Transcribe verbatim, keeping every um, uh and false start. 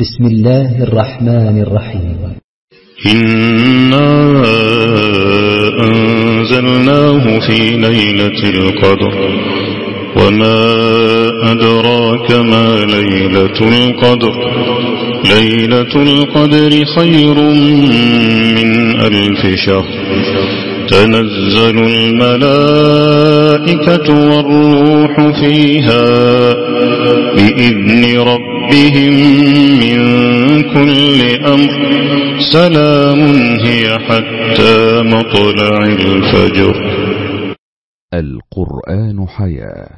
بسم الله الرحمن الرحيم. إنا أنزلناه في ليلة القدر وما أدراك ما ليلة القدر ليلة القدر خير من ألف شهر تنزل الملائكة والروح فيها بإذن ربهم من كل أمر سلام هي حتى مطلع الفجر. القرآن حياة.